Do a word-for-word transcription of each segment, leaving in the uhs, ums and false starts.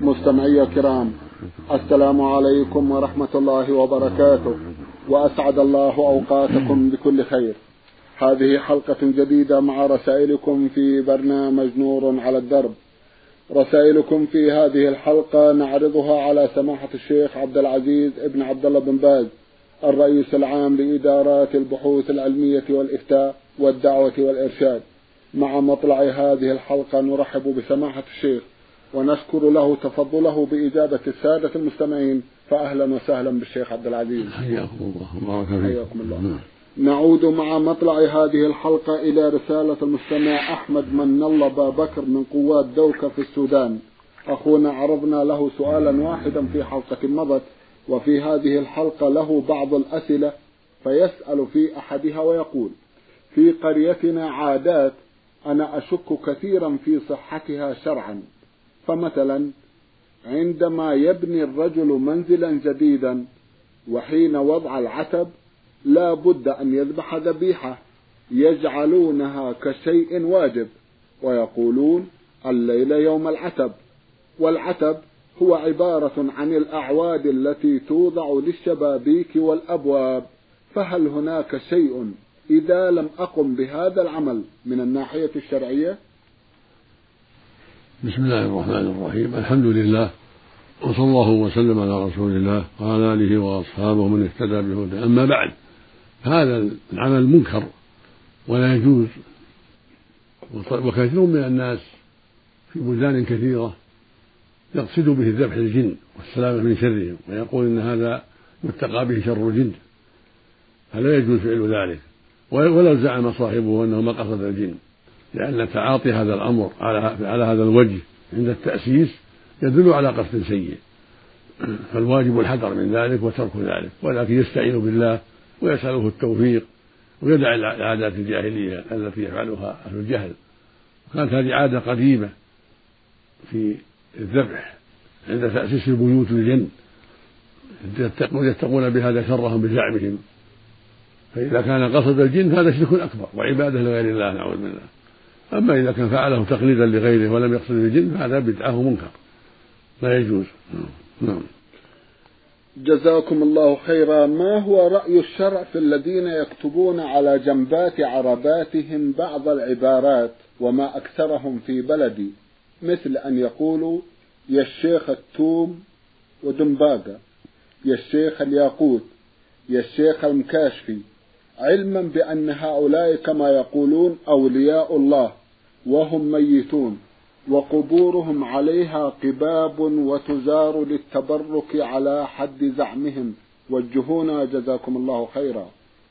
مستمعي الكرام، السلام عليكم ورحمة الله وبركاته، وأسعد الله أوقاتكم بكل خير. هذه حلقة جديدة مع رسائلكم في برنامج نور على الدرب. رسائلكم في هذه الحلقة نعرضها على سماحة الشيخ عبد العزيز ابن عبد الله بن باز، الرئيس العام لإدارات البحوث العلمية والإفتاء والدعوة والإرشاد. مع مطلع هذه الحلقة نرحب بسماحة الشيخ ونشكر له تفضله بإجابة السادة المستمعين، فأهلا وسهلا بالشيخ عبد العزيز. حياكم الله وبارك فيك. حياكم الله. نعود مع مطلع هذه الحلقة إلى رسالة المستمع أحمد من الله بابكر من قوات دوكة في السودان. أخونا عرضنا له سؤالا واحدا في حلقة مضت، وفي هذه الحلقة له بعض الأسئلة، فيسأل في أحدها ويقول: في قريتنا عادات أنا أشك كثيرا في صحتها شرعا، فمثلا عندما يبني الرجل منزلا جديدا وحين وضع العتب لا بد أن يذبح ذبيحة يجعلونها كشيء واجب، ويقولون الليلة يوم العتب، والعتب هو عبارة عن الأعواد التي توضع للشبابيك والأبواب، فهل هناك شيء إذا لم أقم بهذا العمل من الناحية الشرعية؟ بسم الله الرحمن الرحيم، الحمد لله، وصلى الله وسلم على رسول الله وعلى آله وأصحابه من اهتدى بهداه. أما بعد، هذا العمل منكر ولا يجوز، وكثير من الناس في بلدان كثيرة يقصد به ذبح الجن والسلامة من شرهم، ويقول إن هذا يتقى به شر الجن، فلا يجوز فعل ذلك ولو زعم صاحبه أنه ما قصد الجن، لأن تعاطي هذا الأمر على هذا الوجه عند التأسيس يدل على قصد سيء، فالواجب الحذر من ذلك وترك ذلك، ولكن يستعين بالله ويسأله التوفيق ويدع العادات الجاهلية التي يفعلها أهل الجهل. كانت هذه عادة قديمة في الذبح عند تأسيس البيوت للجن، يتقون بهذا شرهم بزعمهم، فإذا كان قصد الجن هذا شرك أكبر وعبادة لغير الله نعوذ بالله. أما إذا كان فعله تقليدا لغيره ولم يقصد الجن فهذا بدعة منكر لا يجوز. نعم. جزاكم الله خيرا. ما هو رأي الشرع في الذين يكتبون على جنبات عرباتهم بعض العبارات وما أكثرهم في بلدي، مثل أن يقولوا يا الشيخ التوم ودنباقة، يا الشيخ الياقوت، يا الشيخ المكاشفي، علما بأن هؤلاء كما يقولون أولياء الله وهم ميتون وقبورهم عليها قباب وتزار للتبرك على حد زعمهم، وجهونا جزاكم الله خيرا.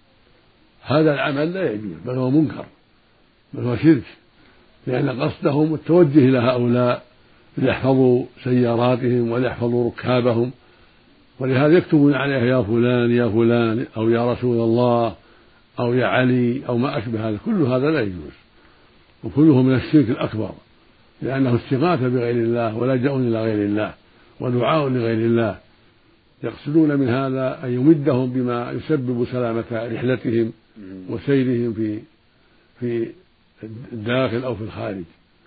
هذا العمل لا يجوز، بل هو منكر، بل هو شرك، لأن قصدهم التوجه إلى هؤلاء ليحفظوا سياراتهم وليحفظوا ركابهم، ولهذا يكتبون عليها يا فلان يا فلان أو يا رسول الله أو يا علي أو ما أشبه هذا. كل هذا لا يجوز، وكله من الشرك الأكبر، لأنه استغاثة بغير الله ولجأ إلى غير الله ودعاء لغير الله. يقصدون من هذا أن يمدهم بما يسبب سلامة رحلتهم وسيرهم في في الداخل أو في الخارج،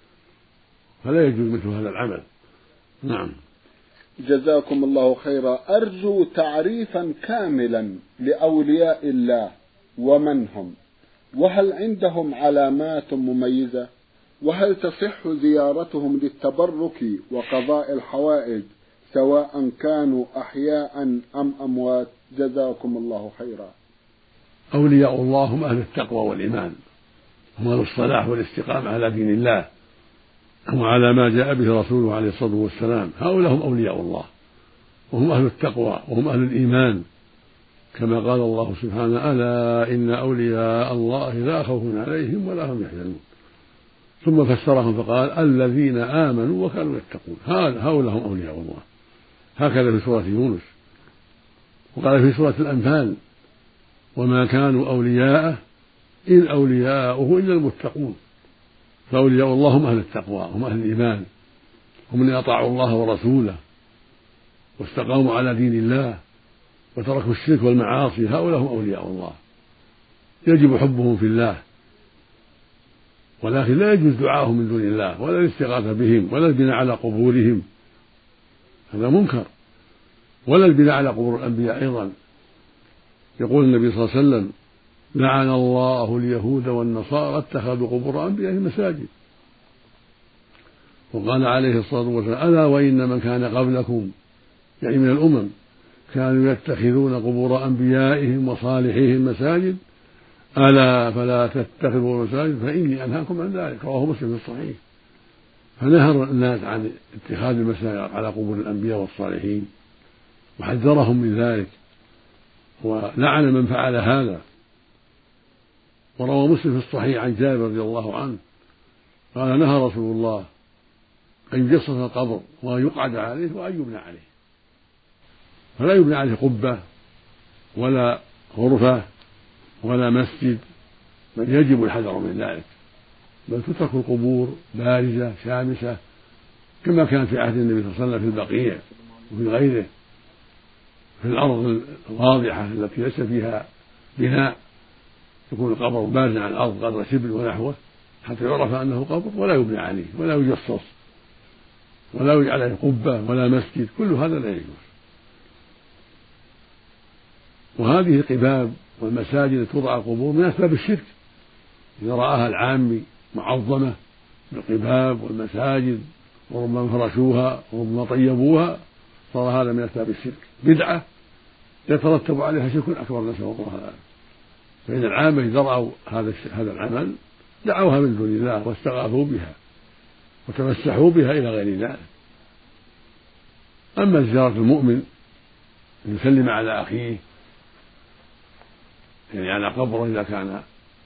فلا يجوز مثل هذا العمل. نعم. جزاكم الله خيرا. أرجو تعريفا كاملا لأولياء الله ومن هم، وهل عندهم علامات مميزة، وهل تصح زيارتهم للتبرك وقضاء الحوائج سواء كانوا أحياء أم أموات؟ جزاكم الله خيرا. أولياء الله هم أهل التقوى والإيمان، هم أهل الصلاح والاستقامة على دين الله وعلى ما جاء به رسوله عليه الصلاة والسلام. هؤلاء هم أولياء الله، وهم أهل التقوى وهم أهل الإيمان، كما قال الله سبحانه: ألا إن أولياء الله لا خوف عليهم ولا هم يحزنون. ثم فسرهم فقال: الذين آمنوا وكانوا يتقون. هؤلاء هم أولياء الله. هكذا في سورة يونس، وقال في سورة الأنفال: وما كانوا أولياءه إن أولياؤه إلا المتقون. فأولياء الله هم أهل التقوى، هم أهل الإيمان، هم من أطاعوا الله ورسوله واستقاموا على دين الله وتركوا الشرك والمعاصي. هؤلاء هم أولياء الله، يجب حبهم في الله، ولكن لا يجوز دعاءهم من دون الله ولا الاستغاثة بهم ولا البناء على قبورهم هذا منكر. ولا البناء على قبور الأنبياء أيضا. يقول النبي صلى الله عليه وسلم: لعن الله اليهود والنصارى اتخذوا قبور أنبيائهم مساجد. وقال عليه الصلاة والسلام: ألا وإن من كان قبلكم يعني من الأمم كانوا يتخذون قبور أنبيائهم وصالحيهم مساجد، ألا فلا تتخذوا مساجد فإني أنهاكم عن ذلك. رواه مسلم في الصحيح. فنهر الناس عن اتخاذ المساجد على قبور الأنبياء والصالحين وحذرهم من ذلك ولعن من فعل هذا. وروى مسلم في الصحيح عن جابر رضي الله عنه قال: نهى رسول الله أن يجصص القبر وأن يقعد عليه وأن يبنى عليه. فلا يبنى عليه قبة ولا غرفة ولا مسجد، بل يجب الحذر من ذلك، بل تترك القبور بارزة شامسة كما كان في عهد النبي صلى الله عليه وسلم في البقيع وفي غيره، في الأرض الواضحة التي ليس فيها بناء، يكون القبر بارزا على الأرض قدر شبر ونحوه حتى يعرف أنه قبر، ولا يبنى عليه ولا يجصص ولا يجعل عليه قبة ولا مسجد، كل هذا لا يجوز. وهذه القباب والمساجد تضع القبور من أسباب الشرك، إذا رآها العامي معظمة بالقباب والمساجد وربما فرشوها وربما طيبوها صار هذا من أسباب الشرك، بدعة يترتب عليها شرك أكبر، نسأل الله العافية. فإن العامة إذا رأوا هذا هذا العمل دعوها من دون الله واستغاثوا بها وتمسحوا بها إلى غير ذلك. أما زيارة المؤمن أن يسلم على أخيه يعني على قبره إذا كان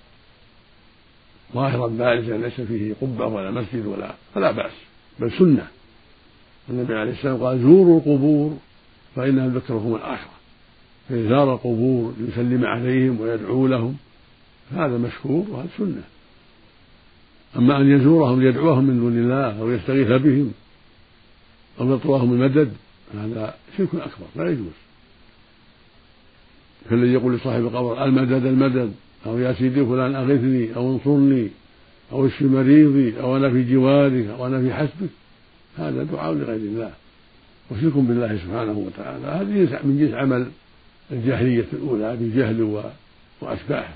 ظاهرا بارزا ليس فيه قبة ولا مسجد ولا فلا بأس، بل سنة. النبي عليه السلام قال: زوروا القبور فإنها تذكركم الآخرة. فإزار القبور يسلم عليهم ويدعو لهم هذا مشكور وهذا سنة. أما أن يزورهم ليدعوهم من دون الله أو يستغيث بهم أو يطلبهم المدد هذا شرك أكبر لا يجوز. فالذي يقول لصاحب القبر: المدد المدد، أو يا سيدي فلان أغثني أو انصرني أو اشف مريضي أو أنا في جوارك أو أنا في حسبك، هذا دعاء لغير الله وشرك بالله سبحانه وتعالى. هذه من جنس عمل الجاهلية الأولى بالجهل وأشباهه.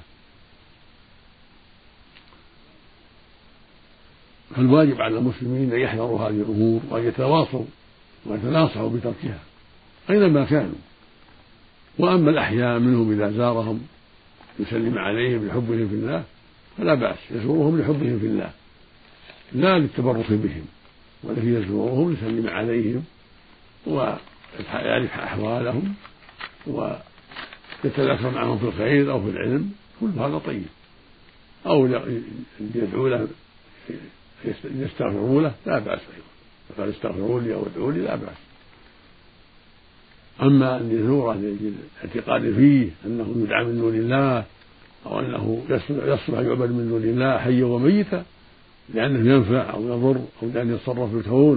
فالواجب على المسلمين أن يحذروا هذه الأمور وأن يتواصوا ويتناصحوا بتركها أينما كانوا. وأما الأحياء منهم إذا زارهم يسلم عليهم لحبهم في الله فلا بأس، يزورهم لحبهم في الله لا للتبرك بهم، ولكن يزورهم ليسلم عليهم ويعرف أحوالهم ويتذكر معهم في الخير أو في العلم، كل هذا طيب. أو يدعو له يستغفروا له لا بأس أيضا، فقال: استغفروا لي أو ادعوا لي لا بأس. أما أن يزوره الاعتقاد فيه أنه يدعى من دون الله أو أنه يصلح يعبد من دون الله حيا وميتا لأنه ينفع أو يضر أو لأنه يتصرف في الكون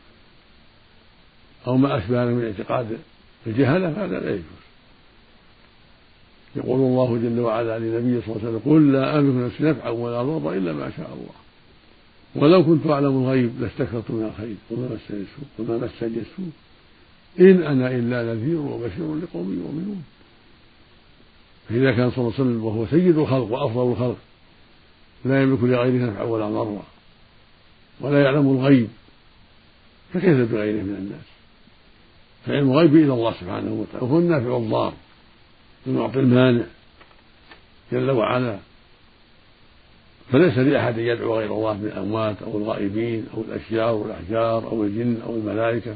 أو ما أشبه من اعتقاد الجهلة، هذا لا يجوز. يقول الله جل وعلا لنبيه صلى الله عليه وسلم: قل لا أملك نفسي نفعا ولا ضرا إلا ما شاء الله ولو كنت أعلم الغيب لاستكثرت من الخير وما مسني السوء وما مسني السوء إن أنا إلا نذير وبشير لقوم يؤمنون. فإذا كان صلى الله عليه وسلم وهو سيد الخلق وأفضل الخلق لا يملك لغيره نفعا ولا ضرا ولا يعلم الغيب، فكيف بغيره من الناس؟ فعلم الغيب إلى الله سبحانه وتعالى، وهو النافع الضار المعطي المانع جل وعلا. فليس لأحد يدعو غير الله من الأموات أو الغائبين أو الأشجار والأحجار أو الجن أو الملائكة،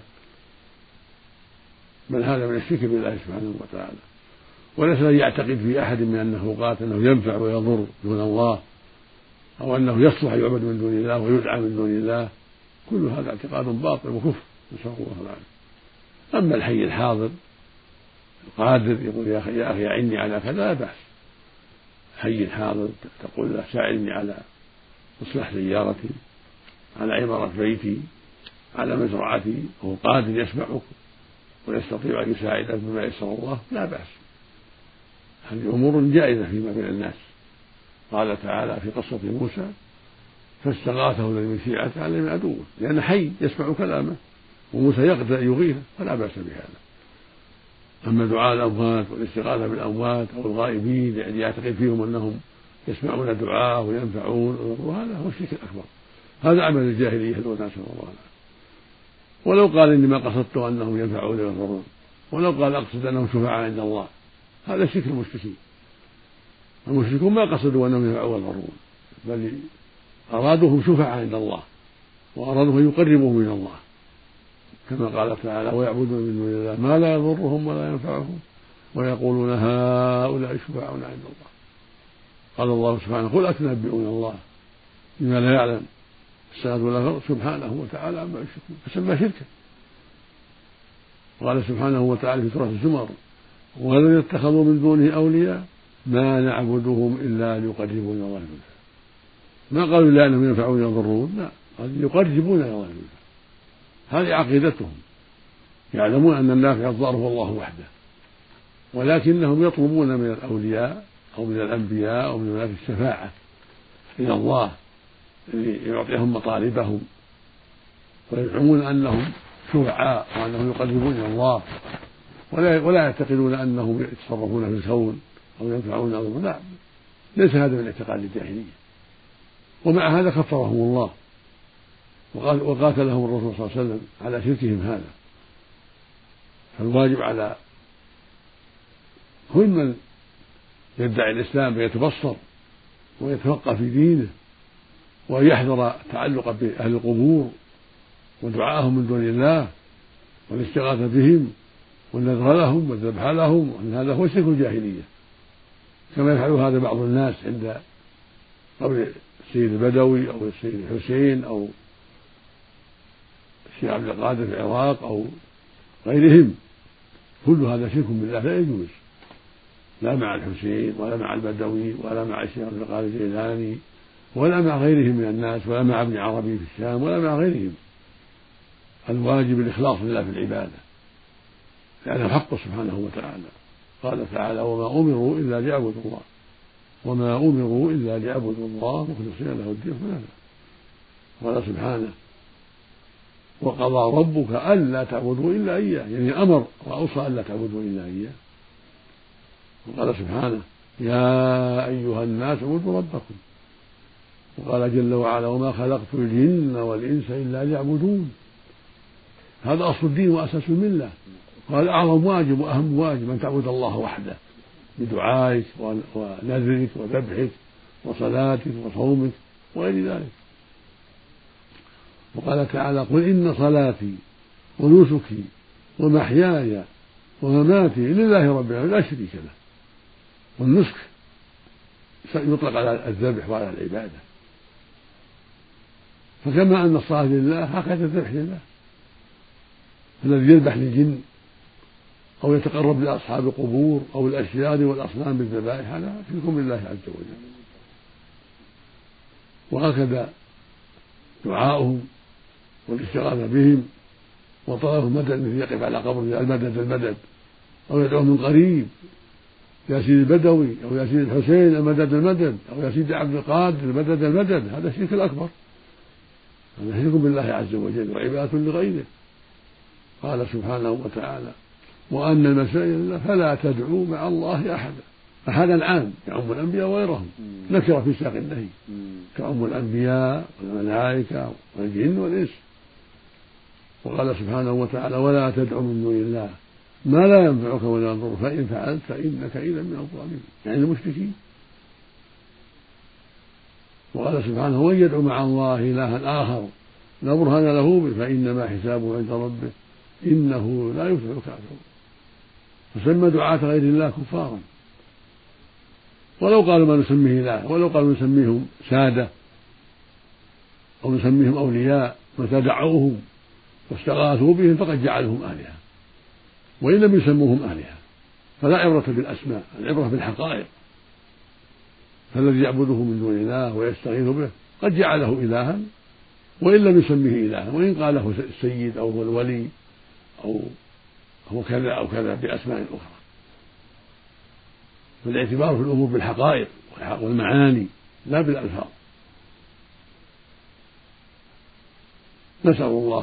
بل هذا من الشرك بالله سبحانه وتعالى. وليس أن يعتقد في أحد من أنه قال أنه ينفع ويضر دون الله أو أنه يصلح يعبد من دون الله ويدعى من دون الله، كل هذا اعتقاد باطل وكفر، نسأل الله العافية. أما الحي الحاضر القادر يقول: يا أخي يا أخي أعني على كذا، لا بأس. حي حاضر تقول له: ساعدني على إصلاح سيارتي، على عمارة بيتي، على مزرعتي، وهو قادر يسمعك ويستطيع أن يساعدك بما يسر الله، لا بأس. هذه أمور جائزة فيما بين الناس. قال تعالى في قصة موسى: فاستغاثه الذي من شيعته على من عدوه، لأن حي يسمع كلامه وموسى يقدر يغيثه فلا بأس بهذا. أما دعاء الأموات والاستغاثة بالأموات أو الغائبين يعني يعتقد فيهم أنهم يسمعون الدعاء وينفعون ويضرون، هذا هو الشرك الأكبر، هذا عمل الجاهلية الأولى نسأل الله العافية. ولو قال إني ما قصدت أنهم ينفعون ويضرون، ولو قال أقصد أنهم شفعاء عند الله، هذا شرك المشركين. المشركون ما قصدوا أنهم ينفعون ويضرون، بل أرادوهم شفعاء عند الله وأرادوا أن يقربوهم من الله، كما قال تعالى ويعبدون من دون الله ما لا يضرهم ولا ينفعهم ويقولون هؤلاء شفعاؤنا عند الله. قال الله سبحانه قل أتنبئون الله بما لا يعلم السماوات والأرض سبحانه وتعالى عما يشركون، فسمى شركا. قال سبحانه وتعالى في سورة الزمر والذين اتخذوا من دونه أولياء ما نعبدهم إلا ليقربونا إلى الله زلفى. ما قالوا إلا أنهم ينفعون ويضرون، لا، قال يقربونا إلى الله زلفى. هذه عقيدتهم، يعلمون أن النافع الضار هو الله وحده، ولكنهم يطلبون من الأولياء أو من الأنبياء أو من الملائكة الشفاعة إلى الله ليعطيهم مطالبهم، ويزعمون أنهم شفعاء وأنهم يقربون إلى الله، ولا ولا يعتقدون أنهم يتصرفون في الكون أو ينفعون أو لا، ليس هذا من اعتقاد الجاهلية. ومع هذا كفرهم الله وقاتلهم الرسول صلى الله عليه وسلم على شركهم هذا. فالواجب على كل من يدعي الإسلام فيتبصر ويتفقه في دينه وأن يحذر التعلق بأهل القبور ودعاءهم من دون الله والاستغاثة بهم والنذر لهم والذبح لهم، وأن هذا هو شرك الجاهلية، كما يفعل هذا بعض الناس عند قبر السيد البدوي أو السيد الحسين أو الشيخ عبد القادر في العراق أو غيرهم. كل هذا شرك بالله لا يجوز، لا مع الحسين ولا مع البدوي ولا مع الشيخ عبد القادر الجيلاني ولا مع غيرهم من الناس ولا مع ابن عربي في الشام ولا مع غيرهم. الواجب الإخلاص لله في العبادة لأنه حق سبحانه وتعالى. قال تعالى وما أمروا إلا ليعبدوا الله وما أمروا إلا ليعبدوا الله مخلصين له الدين حنفاء. قال سبحانه وقضى ربك ألا تعبدوا إلا إياه، يعني أمر وأوصى ألا تعبدوا إلا إياه. وقال سبحانه يا أيها الناس اعبدوا ربكم. وقال جل وعلا وما خلقت الجن والإنس إلا ليعبدون. هذا أصل الدين وأساس الملة. قال أعظم واجب وأهم واجب أن تعبد الله وحده بدعائك ونذرك وذبحك وصلاتك وصومك وغير ذلك. وقال تعالى قل إن صلاتي ونسكي ومحياي ومماتي لله رب العالمين لا شريك له. والنسك يطلق على الذبح وعلى العبادة، فكما أن الصلاة لله هكذا الذبح لله. الذي يذبح للجن أو يتقرب لأصحاب القبور أو الأشجار والأصنام بالذبائح هذا شرك بالله عز وجل. وهكذا دعاؤهم والاستغاثة بهم وطلب المدد الذي يقف على قبر المدد المدد أو يدعو من قريب يا سيدي البدوي أو يا سيدي الحسين المدد المدد أو يا سيدي عبد القادر المدد المدد، هذا الشرك الأكبر، هذا شرك بالله عز وجل وعبادة لغيره. قال سبحانه وتعالى وأن المساجد لله فلا تدعوا مع الله أحدا. أحدا عام يعم الأنبياء وغيرهم، نكر في ساق النهي كعم الأنبياء والملائكة والجن والإنس. وقال سبحانه وتعالى ولا تدعوا من دون الله ما لا ينفعك ولا يضرك فإن فعلت فإنك إذا من الظالمين، يعني المشركين. وقال سبحانه ومن يدعو مع الله إلها آخر لا برهان له به فإنما حسابه عند ربه إنه لا يفلح الكافرون. فسمى دعاة غير الله كفارا. ولو قالوا ما نسميه إله ولو قالوا نسميهم سادة أو نسميهم أولياء متى دعوهم واستغاثوا بهم فقد جعلهم آلهة وإن لم يسموهم آلهة. فلا عبرة بالأسماء، العبرة بالحقائق. فالذي يعبده من دون الله ويستغيث به قد جعله إلها وإن لم يسميه إلها، وإن قاله السيد أو هو الولي أو هو كذا أو كذا بأسماء أخرى. فالاعتبار في الأمور بالحقائق والمعاني لا بالألفاظ. نسأل الله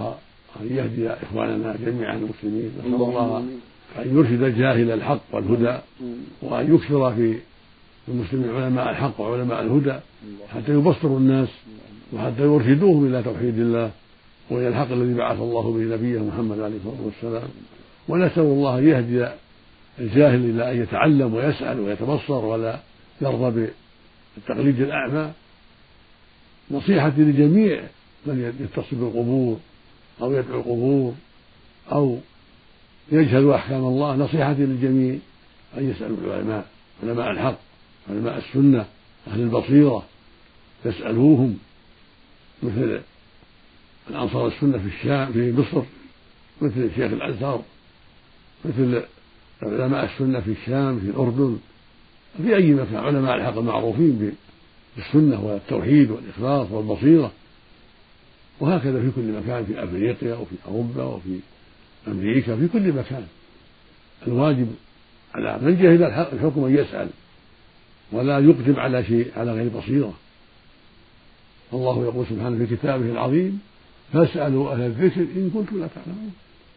وأن يهدي إخواننا جميعا المسلمين. نسأل الله أن يرشد الجاهل الحق والهدى، وأن يكثر في المسلمين علماء الحق وعلماء الهدى حتى يبصروا الناس وحتى يرشدوهم إلى توحيد الله وإلى الحق الذي بعث الله به نبيه محمد عليه الصلاة والسلام. ونسأل الله أن يهدي الجاهل إلى أن يتعلم ويسأل ويتبصر ولا يرضى بالتقليد الأعمى. نصيحتي لجميع من يتصل بالقبور أو يدعو القبور أو يجهل أحكام الله، نصيحتي للجميع أن يسألوا العلماء، علماء الحق، علماء السنة، أهل البصيرة، يسألوهم مثل الأنصار السنة في الشام في مصر، مثل الشيخ الأزهر، مثل علماء السنة في الشام في الأردن، في أي مكان علماء الحق المعروفين بالسنة والتوحيد والإخلاص والبصيرة. وهكذا في كل مكان، في أفريقيا وفي أوروبا وفي أمريكا، في كل مكان. الواجب على من جهل الحكم أن يسأل ولا يقدم على شيء على غير بصيرة. الله يقول سبحانه في كتابه العظيم: فاسألوا أهل الذكر إن كنتم لا تعلمون.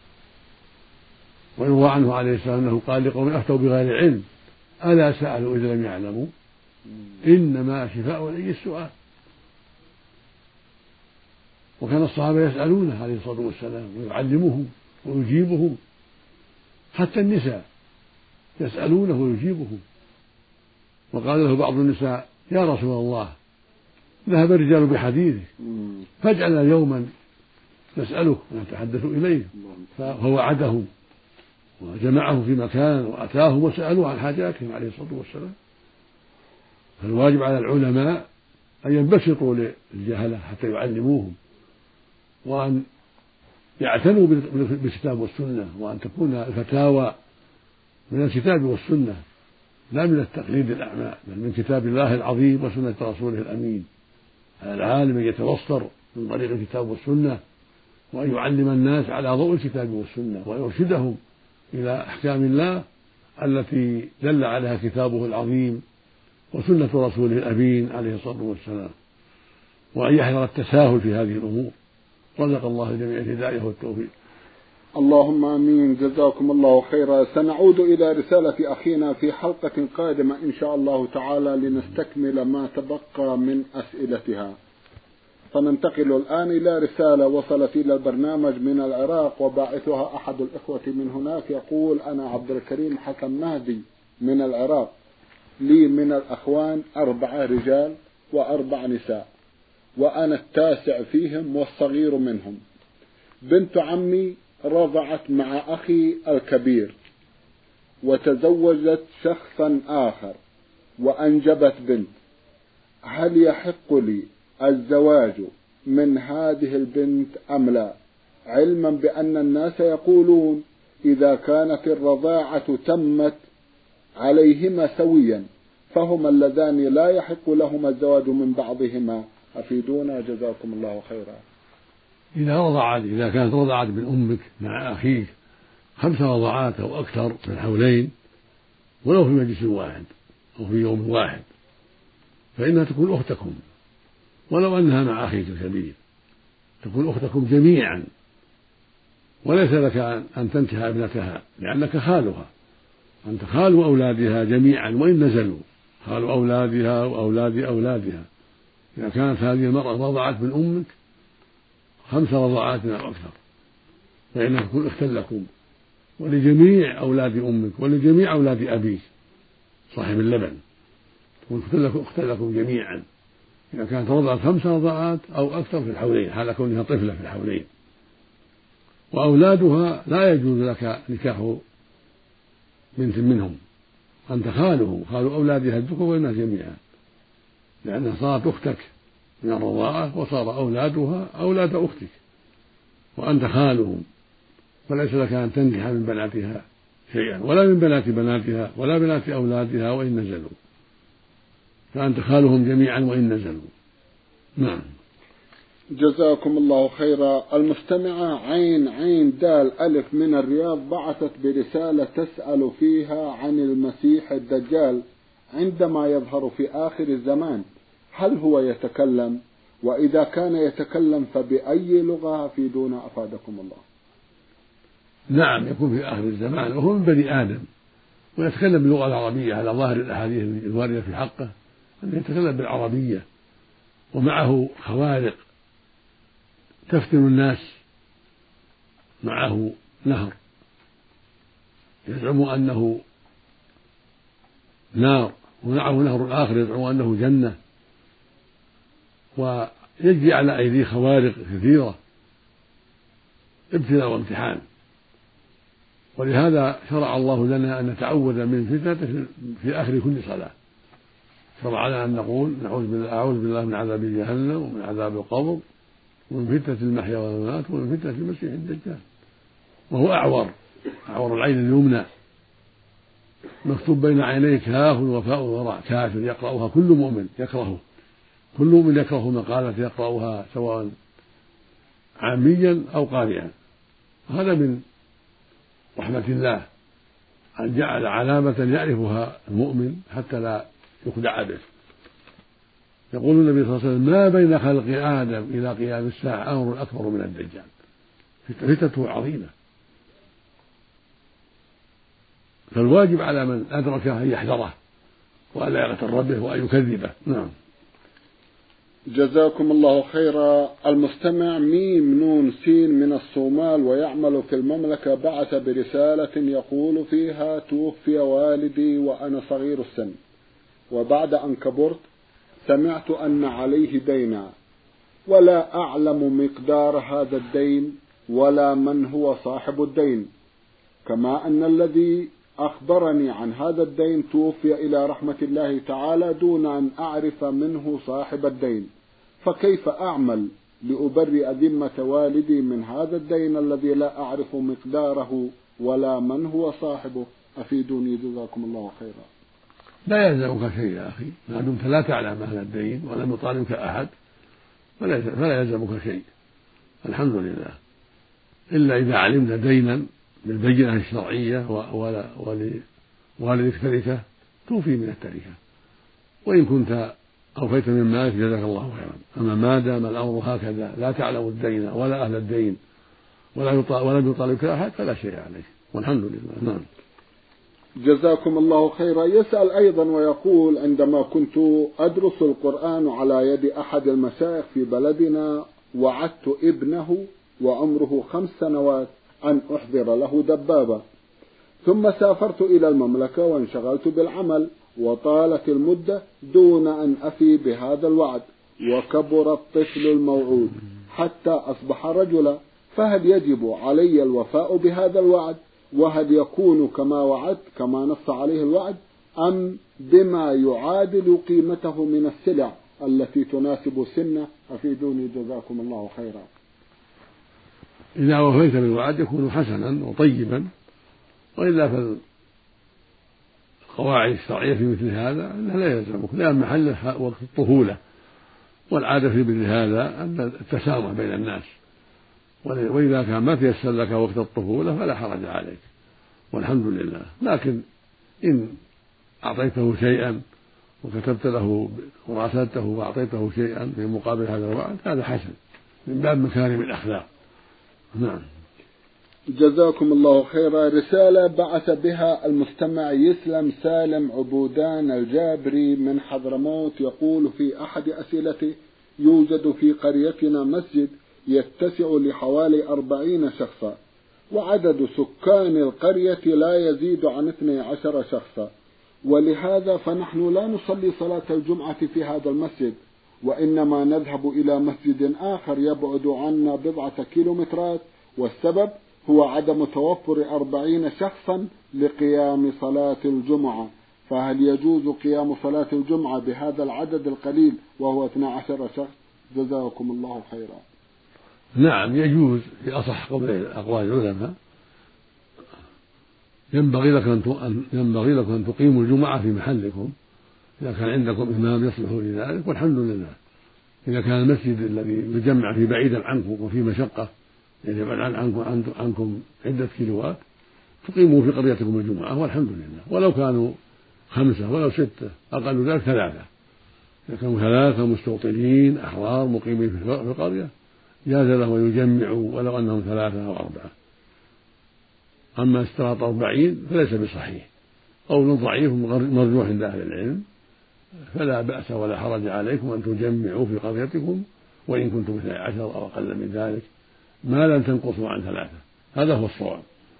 ويروى عنه عليه السلام أنه قال لقوم أفتوا بغير علم ألا سألوا إذا لم يعلموا إنما شفاء العي السؤال. وكان الصحابة يسألونه عليه الصلاة والسلام ويعلمهم ويجيبهم، حتى النساء يسألونه ويجيبهم. وقال له بعض النساء: يا رسول الله ذهب الرجال بحديثك فاجعلنا يوما نسأله ونتحدث إليه. فوعدهم وجمعهم في مكان وأتاهم وسألوه عن حاجاتهم عليه الصلاة والسلام. فالواجب على العلماء أن ينبسطوا للجهلة حتى يعلموهم، وأن يعتنوا بالكتاب والسنة، وأن تكون الفتاوى من الكتاب والسنة لا من التقليد الأعمى، بل من كتاب الله العظيم وسنة رسوله الأمين. العالم يتبصر من طريق الكتاب والسنة، وأن يعلم الناس على ضوء الكتاب والسنة، ويرشدهم إلى أحكام الله التي دل عليها كتابه العظيم وسنة رسوله الأمين عليه الصلاة والسلام، وأن يحذر التساهل في هذه الأمور. رزق الله الجميع الهداية والتوفيق. اللهم آمين. جزاكم الله خيرا. سنعود إلى رسالة أخينا في حلقة قادمة إن شاء الله تعالى لنستكمل ما تبقى من أسئلتها. فننتقل الآن إلى رسالة وصلت إلى البرنامج من العراق، وباعثها أحد الإخوة من هناك يقول: أنا عبد الكريم حسن مهدي من العراق، لي من الأخوان أربعة رجال وأربع نساء، وأنا التاسع فيهم والصغير منهم. بنت عمي رضعت مع أخي الكبير وتزوجت شخصا آخر وأنجبت بنت. هل يحق لي الزواج من هذه البنت أم لا، علما بأن الناس يقولون إذا كانت الرضاعة تمت عليهما سويا فهما اللذان لا يحق لهما الزواج من بعضهما؟ أفيدونا جزاكم الله خيرا. إذا رضعت إذا كانت رضعت من أمك مع أخيك خمس رضعات أو أكثر في الحولين ولو في مجلس واحد أو في يوم واحد فإنها تكون أختكم، ولو أنها مع أخيك الكبير تكون أختكم جميعا، وليس لك أن تنكح ابنتها لأنك خالها، أنت خال أولادها جميعا وإن نزلوا، خال أولادها وأولاد أولادها. إذا كانت هذه المرأة رضعت من أمك خمس رضعات أو أكثر فإنها تكون أختا لكم ولجميع أولاد أمك ولجميع أولاد أبيك صاحب اللبن، تكون أختا لكم جميعا إذا كانت رضعت خمس رضعات أو أكثر في الحولين حال كونها طفلة في الحولين. وأولادها لا يجوز لك نكاح بنت منهم، أنت خالهم خال أولادها الذكور والإناث جميعا، لأنها صارت أختك من الرضاعة وصار أولادها أولاد أختك وأنت خالهم، فليس لك أن تنكح من بناتها شيئا ولا من بنات بناتها ولا بنات أولادها وإن نزلوا، فأنت خالهم جميعا وإن نزلوا. نعم. جزاكم الله خيرا. المستمعة عين عين دال ألف من الرياض بعثت برسالة تسأل فيها عن المسيح الدجال عندما يظهر في آخر الزمان، هل هو يتكلم وإذا كان يتكلم فبأي لغة أفيدون أفادكم الله؟ نعم يكون في آخر الزمان وهو من بني آدم ويتكلم باللغة العربية على ظاهر الأحاديث الواردة في حقه أنه يتكلم بالعربية ومعه خوارق تفتن الناس، معه نهر يزعم أنه نار ومعه نهر آخر يزعم أنه جنة، ويجري على أيديه خوارق كثيرة ابتلاء وامتحان. ولهذا شرع الله لنا أن نتعوذ من فتنة في آخر كل صلاة. شرع لنا أن نقول نعوذ بالله أعوذ بالله من عذاب جهنم ومن عذاب القبر ومن فتنة المحيا والممات ومن فتنة المسيح الدجال. وهو أعور أعور العين اليمنى مكتوب بين عينيه كاف وفاء وراء كافر يقرأها كل مؤمن يكرهه، كل مؤمن يكره مقالة يقرأها سواء عاميا أو قارئا. هذا من رحمة الله أن جعل علامة يعرفها المؤمن حتى لا يخدع به. يقول النبي صلى الله عليه وسلم ما بين خلق آدم إلى قيام الساعة أمر أكبر من الدجال، فتنته عظيمة، فالواجب على من أدركه أن يحذره وألا يغتر به وأن يكذبه. نعم. جزاكم الله خيرا. المستمع ميم نون سين من الصومال ويعمل في المملكة بعث برسالة يقول فيها توفي والدي وأنا صغير السن، وبعد أن كبرت سمعت أن عليه دينا ولا أعلم مقدار هذا الدين ولا من هو صاحب الدين، كما أن الذي أخبرني عن هذا الدين توفي إلى رحمة الله تعالى دون أن أعرف منه صاحب الدين، فكيف أعمل لأبرئ ذمة والدي من هذا الدين الذي لا أعرف مقداره ولا من هو صاحبه؟ أفيدوني جزاكم الله خيرا. لا يلزمك شيء يا أخي ما دمت لا تعلم هذا الدين ولم يطالبك أحد فلا يلزمك شيء، الحمد لله، إلا إذا علمنا دينا بالبينة الشرعية ولوالدك تركة توفي من التركة، وإن كنت أوفيت من مالك جزاك الله خيرا. أما ما دام الأمر هكذا لا تعلم الدين ولا أهل الدين ولم يطالبك أحد فلا شيء عليك والحمد لله. نعم. جزاكم الله خيرا. يسأل أيضا ويقول عندما كنت أدرس القرآن على يد أحد المشايخ في بلدنا وعدت ابنه وعمره خمس سنوات أن أحضر له دبابة، ثم سافرت إلى المملكة وانشغلت بالعمل وطالت المدة دون أن أفي بهذا الوعد، وكبر الطفل الموعود حتى أصبح رجلا، فهل يجب علي الوفاء بهذا الوعد؟ وهل يكون كما وعدت كما نص عليه الوعد أم بما يعادل قيمته من السلع التي تناسب سنه؟ أفيدوني جزاكم الله خيرا. إذا وفيت بالوعد يكون حسنا وطيبا، وإلا فالقواعد الشرعية في مثل هذا أنها لا يلزمك، لأن محله وقت الطفولة، والعادة في مثل هذا أن التسامح بين الناس، وإذا كان ما تيسر لك وقت الطفولة فلا حرج عليك والحمد لله. لكن إن أعطيته شيئا وكتبت له وراسلته وأعطيته شيئا في مقابل هذا الوعد هذا حسن من باب مكارم الأخلاق. نعم. جزاكم الله خيرا. رسالة بعث بها المستمع يسلم سالم عبودان الجابري من حضرموت يقول في أحد أسئلته يوجد في قريتنا مسجد يتسع لحوالي أربعين شخصا، وعدد سكان القرية لا يزيد عن اثني عشر شخصا، ولهذا فنحن لا نصلي صلاة الجمعة في هذا المسجد، وإنما نذهب إلى مسجد آخر يبعد عنا بضعة كيلومترات، والسبب هو عدم توفر أربعين شخصا لقيام صلاة الجمعة، فهل يجوز قيام صلاة الجمعة بهذا العدد القليل وهو اثني عشر شخص؟ جزاكم الله خيرا. نعم يجوز في أصح أقوال العلماء. ينبغي لك أن ينبغي لكم أن تقيموا الجمعة في محلكم إذا كان عندكم إمام يصلح لذلك، والحمد لله. إذا كان المسجد الذي يجمع فيه بعيدا عنكم وفي مشقة يعني يبعد عنكم عنكم عدة كيلوات تقيموا في قريتكم الجمعة والحمد لله، ولو كانوا خمسة ولو ستة أقل ذلك ثلاثة، إذا كانوا ثلاثة مستوطنين أحرار مقيمين في القرية جاز لهم أن يجمعوا ولو أنهم ثلاثة أو أربعة. أما اشتراط أربعين فليس بصحيح، قول ضعيف مرجوح عند أهل العلم، فلا بأس ولا حرج عليكم أن تجمعوا في قريتكم وإن كنتم اثني عشر أو أقل من ذلك ما لم تنقصوا عن ثلاثة. هذا هو الصواب.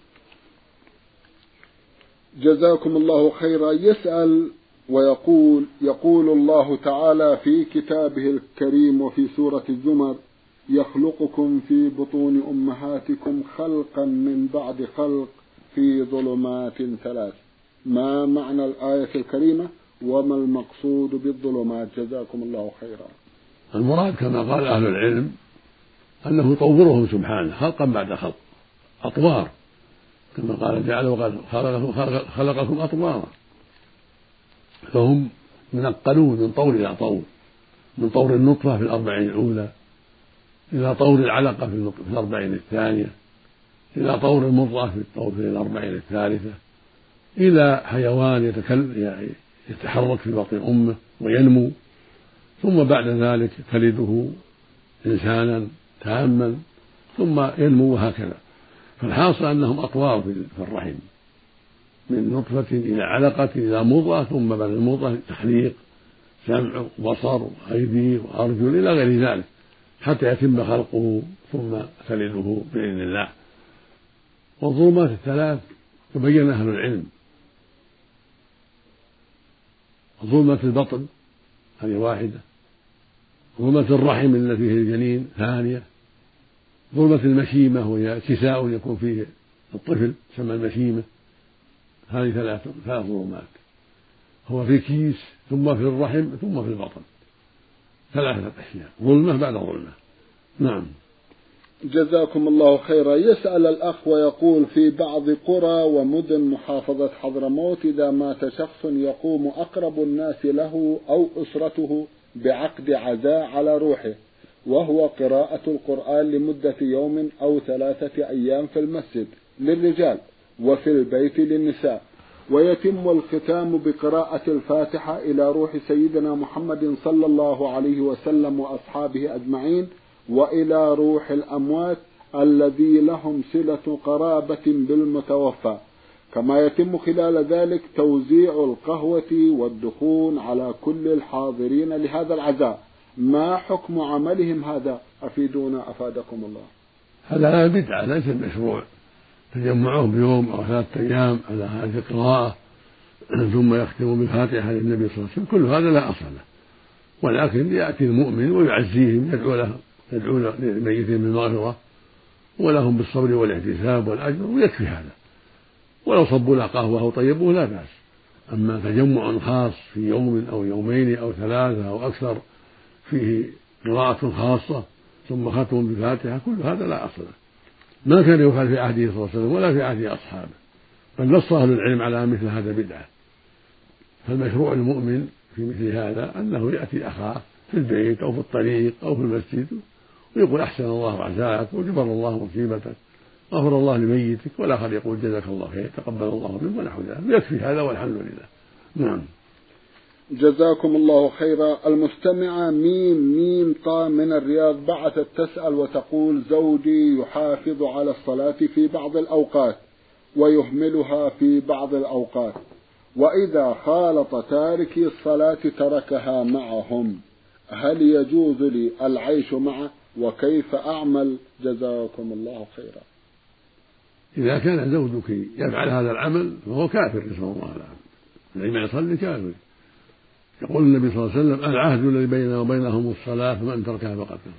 جزاكم الله خيرا. يسأل ويقول: يقول الله تعالى في كتابه الكريم وفي سورة الزمر: يخلقكم في بطون أمهاتكم خلقا من بعد خلق في ظلمات ثلاث. ما معنى الآية الكريمة وما المقصود بالظلمات؟ جزاكم الله خيرا. المراد كما قال أهل العلم أنه يطورهم سبحانه خلقا بعد خلق، أطوار، كما قال تعالى: وقد خلقكم أطوارا. فهم منقلون من طور إلى طور، من طور النطفة في الأربعين الأولى إلى طور العلقة في الأربعين الثانية إلى طور المضغة في الطور في الأربعين الثالثة إلى حيوان يتحرك في بطن أمه وينمو، ثم بعد ذلك تلده إنسانا تاما ثم ينمو، وهكذا. فالحاصل أنهم أطوار في الرحم، من نطفة إلى علقة إلى مضغة، ثم بعد المضغة تخليق سمع وبصر وأيدي وأرجل إلى غير ذلك حتى يتم خلقه ثم تلده بإذن الله. والظلمات الثلاث تبين أهل العلم: ظلمة البطن هذه واحدة، ظلمة الرحم التي فيه الجنين ثانية، ظلمة المشيمة وهي كساء يكون فيه الطفل تسمى المشيمة، هذه ثلاث ثلاث ظلمات، هو في كيس ثم في الرحم ثم في البطن، ثلاثة أشياء، ظلمة بعد ظلمة. نعم. جزاكم الله خيرا. يسأل الأخ ويقول: في بعض قرى ومدن محافظة حضرموت إذا مات شخص يقوم أقرب الناس له أو أسرته بعقد عزاء على روحه، وهو قراءة القرآن لمدة يوم أو ثلاثة أيام في المسجد للرجال وفي البيت للنساء، ويتم الختام بقراءة الفاتحة إلى روح سيدنا محمد صلى الله عليه وسلم وأصحابه أجمعين وإلى روح الأموات الذي لهم صلة قرابة بالمتوفى، كما يتم خلال ذلك توزيع القهوة والدخون على كل الحاضرين لهذا العزاء. ما حكم عملهم هذا؟ أفيدونا أفادكم الله. هذا بدعة، ليس مشروع تجمعهم بيوم أو ثلاثة أيام على هذه القراءة ثم يختم بالفاتحة للنبي صلى الله عليه وسلم، كل هذا لا أصل له، ولكن يأتي المؤمن ويعزيهم، يدعو له يدعو لميتهم بالمغفرة ولهم بالصبر والاحتساب والأجر، ويكفي هذا. ولو صبوا له قهوة أو طيبوه لا بأس. أما تجمع خاص في يوم أو يومين أو ثلاثة أو أكثر فيه قراءة خاصة ثم ختم بالفاتحة، كل هذا لا أصل له، ما كان يفعل في عهده صلى الله عليه وسلم ولا في عهد أصحابه، بل نص أهل العلم على مثل هذا بدعة. فالمشروع المؤمن في مثل هذا أنه يأتي أخاه في البيت أو في الطريق أو في المسجد ويقول: أحسن الله عزاك وجبر الله مصيبتك غفر الله لميتك، والآخر يقول: جزاك الله خير تقبل الله منك ونحو ذلك، يكفي هذا والحمد لله. نعم. جزاكم الله خيرا. المستمعة ميم ميم طا من الرياض بعثت تسأل وتقول: زوجي يحافظ على الصلاة في بعض الأوقات ويهملها في بعض الأوقات، وإذا خالط تاركي الصلاة تركها معهم، هل يجوز لي العيش معه وكيف أعمل؟ جزاكم الله خيرا. إذا كان زوجك يفعل هذا العمل فهو كافر، نسأل الله العافية، الذي يصلي كافر. يقول النبي صلى الله عليه وسلم: العهد الذي بيننا وبينهم الصلاة فمن تركها فقد كفر.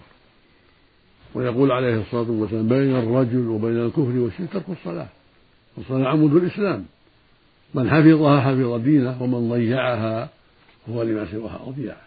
ويقول عليه الصلاة والسلام: بين الرجل وبين الكفر والشرك ترك الصلاة، والصلاة عمود الإسلام، من حفظها حفظ دينه ومن ضيعها هو لما سواها أضيع.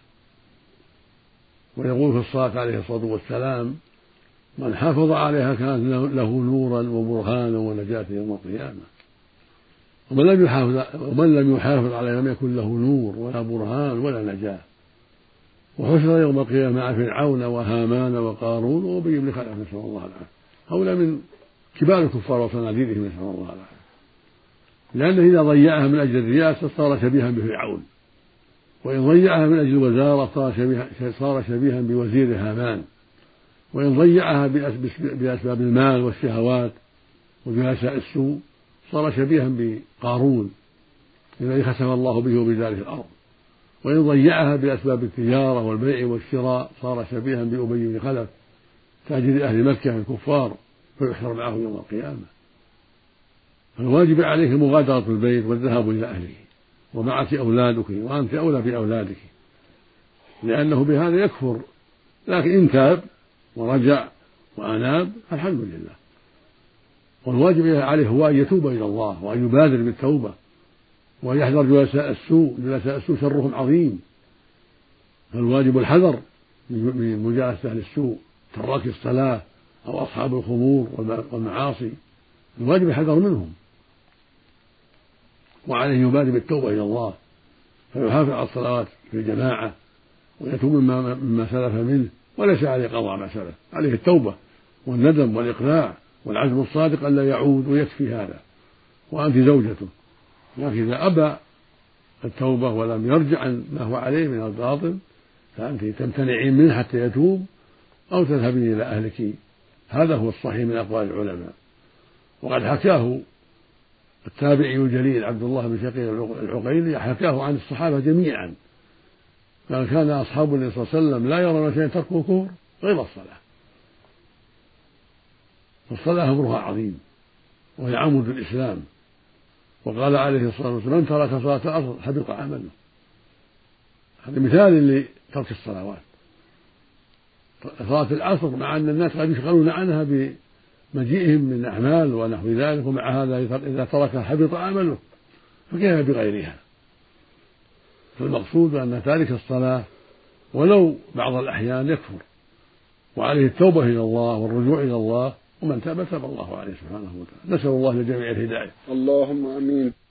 ويقول في الصلاة عليه الصلاة والسلام: من حافظ عليها كانت له نورا وبرهانا ونجاة يوم القيامة، ومن لم يحافظ ومن لم يحافظ عليها لم يكن له نور ولا برهان ولا نجاة، وحشر يوم القيامة مع فرعون وهامان وقارون وأبي بن خلف، نسأل الله العافية. هؤلاء من كبار الكفار وصناديدهم، نسأل الله العافية، لأنه إذا ضيعها من أجل الرياسة صار شبيها بفرعون وإن ضيعها من أجل الوزارة صار شبيها, صار شبيها بوزير هامان، وإن ضيعها بأسباب المال والشهوات وجلساء السوء صار شبيها بقارون الذي خسف الله به وبذلك الأرض، وإن ضيعها بأسباب التجارة والبيع والشراء صار شبيها بأبي بن خلف تاجر أهل مكة الكفار فيحشر معه يوم القيامة. فالواجب عليك مغادرة البيت والذهاب إلى أهله، ومعك أولادك وأنت أولى بأولادك، لأنه بهذا يكفر، لكن إن تاب ورجع وأناب فالحمد لله. والواجب عليه هو أن يتوب إلى الله وأن يبادر بالتوبة وأن يحذر جلساء السوء، جلساء السوء شرهم عظيم، فالواجب الحذر من مجالسة أهل السوء تراك الصلاة أو أصحاب الخمور والمعاصي، الواجب الحذر منهم، وعليه يبادر بالتوبة إلى الله فيحافظ على الصلوات في الجماعة ويتوب مما, مما سلف منه، وليس عليه قضاء ما سلف، عليه التوبة والندم والإقلاع والعزم الصادق ألا يعود، ويكفي هذا. وأنت زوجته، لكن إذا أبى التوبة ولم يرجع عن ما هو عليه من الباطل فأنت تمتنعين منه حتى يتوب أو تذهبين إلى أهلك، هذا هو الصحيح من أقوال العلماء. وقد حكاه التابعي الجليل عبد الله بن شقيق العقيلي، حكاه عن الصحابة جميعا، قال كان أصحاب النبي صلى الله عليه وسلم لا يرون شيئا تركه كفر غير الصلاة، والصلاة أمرها عظيم وهي عمود الإسلام، وقال عليه الصلاة والسلام من ترك صلاة العصر حبط عمله. هذا مثال لترك الصلوات، صلاة العصر مع أن الناس قد يشغلون عنها بمجيئهم من أعمال ونحو ذلك، ومع هذا إذا تركها حبط عمله، فكيف بغيرها؟ فالمقصود أن تارك الصلاة ولو بعض الأحيان يكفر، وعليه التوبة إلى الله والرجوع إلى الله، ومن تاب تاب الله عليه سبحانه وتعالى. نسأل الله لجميع الهداية. اللهم آمين.